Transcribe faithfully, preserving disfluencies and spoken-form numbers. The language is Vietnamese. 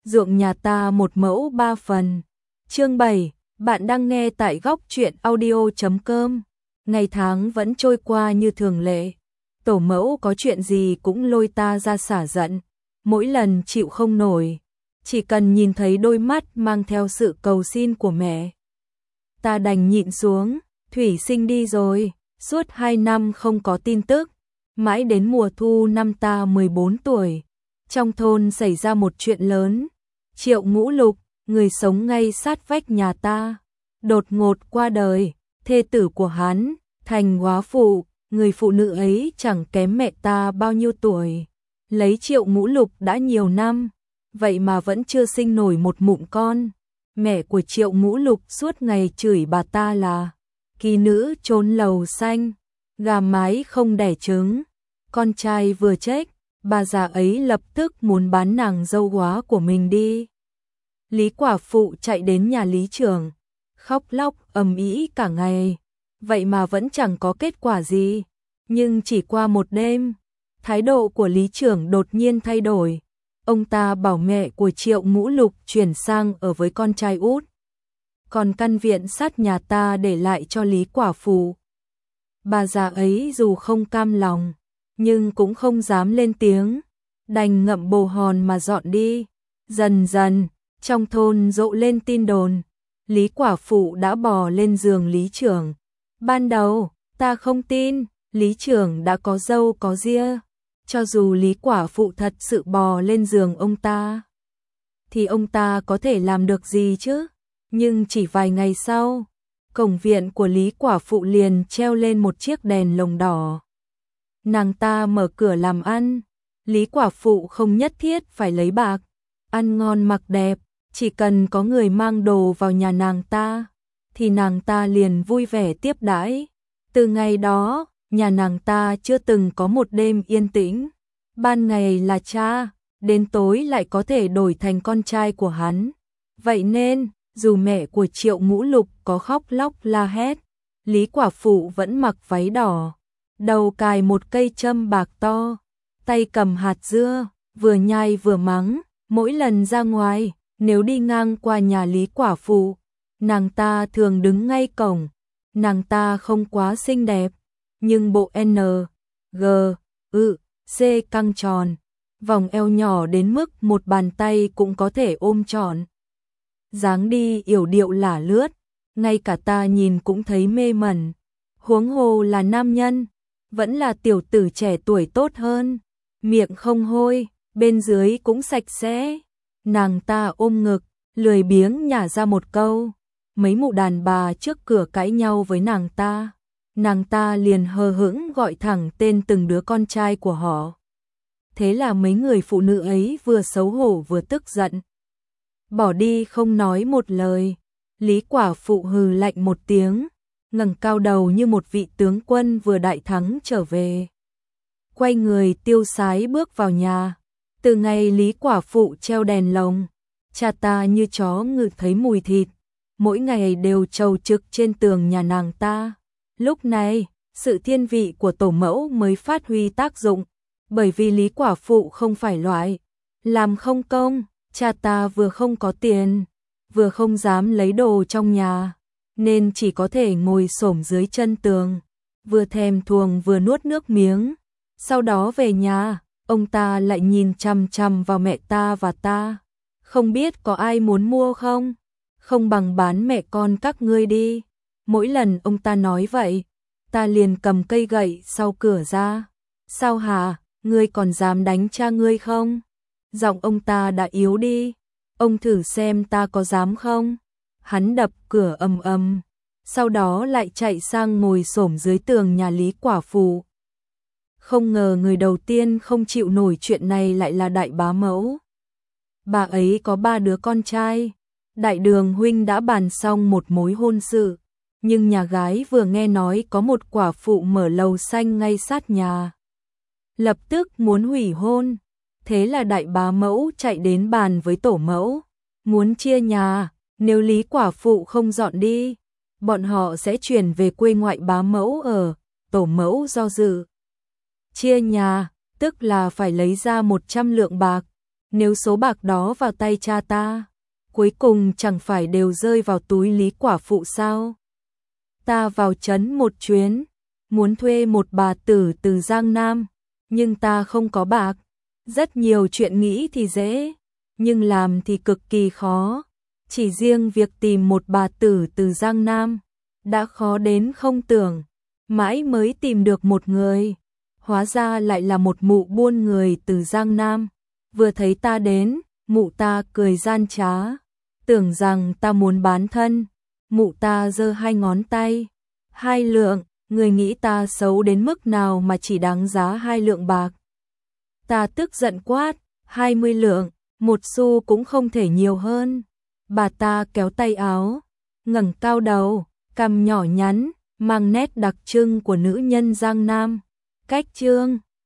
ruộng nhà ta một mẫu ba phần. Chương bảy, bạn đang nghe tại góc truyện audio chấm com. Ngày tháng vẫn trôi qua như thường lệ. Tổ mẫu có chuyện gì cũng lôi ta ra xả giận, mỗi lần chịu không nổi, chỉ cần nhìn thấy đôi mắt mang theo sự cầu xin của mẹ, ta đành nhịn xuống. Thủy Sinh đi rồi, suốt hai năm không có tin tức, mãi đến mùa thu năm ta mười bốn tuổi, trong thôn xảy ra một chuyện lớn. Triệu Ngũ Lục, người sống ngay sát vách nhà ta, đột ngột qua đời, thê tử của hắn thành góa phụ. Người phụ nữ ấy chẳng kém mẹ ta bao nhiêu tuổi, lấy Triệu Ngũ Lục đã nhiều năm, vậy mà vẫn chưa sinh nổi một mụn con. Mẹ của Triệu Ngũ Lục suốt ngày chửi bà ta là kỳ nữ trốn lầu xanh, gà mái không đẻ trứng. Con trai vừa chết, bà già ấy lập tức muốn bán nàng dâu góa của mình đi. Lý quả phụ chạy đến nhà lý trưởng, khóc lóc ầm ĩ cả ngày, vậy mà vẫn chẳng có kết quả gì. Nhưng chỉ qua một đêm, thái độ của lý trưởng đột nhiên thay đổi. Ông ta bảo mẹ của Triệu Ngũ Lục chuyển sang ở với con trai út, còn căn viện sát nhà ta để lại cho Lý quả phụ. Bà già ấy dù không cam lòng, nhưng cũng không dám lên tiếng, đành ngậm bồ hòn mà dọn đi. Dần dần, trong thôn rộ lên tin đồn, Lý quả phụ đã bò lên giường lý trưởng. Ban đầu, ta không tin, lý trưởng đã có dâu có ria. Cho dù Lý quả phụ thật sự bò lên giường ông ta, thì ông ta có thể làm được gì chứ? Nhưng chỉ vài ngày sau, cổng viện của Lý quả phụ liền treo lên một chiếc đèn lồng đỏ. Nàng ta mở cửa làm ăn, Lý quả phụ không nhất thiết phải lấy bạc, ăn ngon mặc đẹp, chỉ cần có người mang đồ vào nhà nàng ta, thì nàng ta liền vui vẻ tiếp đãi. Từ ngày đó, nhà nàng ta chưa từng có một đêm yên tĩnh. Ban ngày là cha, đến tối lại có thể đổi thành con trai của hắn. Vậy nên, dù mẹ của Triệu Ngũ Lục có khóc lóc la hét, Lý quả phụ vẫn mặc váy đỏ, đầu cài một cây châm bạc to, tay cầm hạt dưa, vừa nhai vừa mắng. Mỗi lần ra ngoài, nếu đi ngang qua nhà Lý quả phụ, nàng ta thường đứng ngay cổng. Nàng ta không quá xinh đẹp, nhưng bộ N, G, ư, C căng tròn, vòng eo nhỏ đến mức một bàn tay cũng có thể ôm trọn. Dáng đi yểu điệu lả lướt, ngay cả ta nhìn cũng thấy mê mẩn. Huống hồ là nam nhân, vẫn là tiểu tử trẻ tuổi tốt hơn. Miệng không hôi, bên dưới cũng sạch sẽ. Nàng ta ôm ngực, lười biếng nhả ra một câu. Mấy mụ đàn bà trước cửa cãi nhau với nàng ta, nàng ta liền hờ hững gọi thẳng tên từng đứa con trai của họ. Thế là mấy người phụ nữ ấy vừa xấu hổ vừa tức giận, bỏ đi không nói một lời. Lý quả phụ hừ lạnh một tiếng, ngẩng cao đầu như một vị tướng quân vừa đại thắng trở về, quay người tiêu sái bước vào nhà. Từ ngày Lý quả phụ treo đèn lồng, cha ta như chó ngửi thấy mùi thịt, mỗi ngày đều trầu trực trên tường nhà nàng ta. Lúc này, sự thiên vị của tổ mẫu mới phát huy tác dụng, bởi vì Lý quả phụ không phải loại làm không công. Cha ta vừa không có tiền, vừa không dám lấy đồ trong nhà, nên chỉ có thể ngồi xổm dưới chân tường, vừa thèm thuồng vừa nuốt nước miếng. Sau đó về nhà, ông ta lại nhìn chằm chằm vào mẹ ta và ta, không biết có ai muốn mua không? Không bằng bán mẹ con các ngươi đi. Mỗi lần ông ta nói vậy, ta liền cầm cây gậy sau cửa ra. Sao hả, ngươi còn dám đánh cha ngươi không? Giọng ông ta đã yếu đi. Ông thử xem ta có dám không? Hắn đập cửa ầm ầm, sau đó lại chạy sang ngồi xổm dưới tường nhà Lý quả phụ. Không ngờ người đầu tiên không chịu nổi chuyện này lại là đại bá mẫu. Bà ấy có ba đứa con trai. Đại đường huynh đã bàn xong một mối hôn sự, nhưng nhà gái vừa nghe nói có một quả phụ mở lầu xanh ngay sát nhà, lập tức muốn hủy hôn. Thế là đại bá mẫu chạy đến bàn với tổ mẫu, muốn chia nhà. Nếu Lý quả phụ không dọn đi, bọn họ sẽ chuyển về quê ngoại bá mẫu ở. Tổ mẫu do dự. Chia nhà, tức là phải lấy ra một trăm lượng bạc. Nếu số bạc đó vào tay cha ta, cuối cùng chẳng phải đều rơi vào túi Lý quả phụ sao? Ta vào trấn một chuyến, muốn thuê một bà tử từ Giang Nam, nhưng ta không có bạc. Rất nhiều chuyện nghĩ thì dễ, nhưng làm thì cực kỳ khó. Chỉ riêng việc tìm một bà tử từ Giang Nam đã khó đến không tưởng, mãi mới tìm được một người. Hóa ra lại là một mụ buôn người từ Giang Nam. Vừa thấy ta đến, mụ ta cười gian trá, tưởng rằng ta muốn bán thân. Mụ ta giơ hai ngón tay, hai lượng, người nghĩ ta xấu đến mức nào mà chỉ đáng giá hai lượng bạc. Ta tức giận quát, hai mươi lượng, một xu cũng không thể nhiều hơn. Bà ta kéo tay áo, ngẩng cao đầu, cằm nhỏ nhắn, mang nét đặc trưng của nữ nhân Giang Nam. Cách trương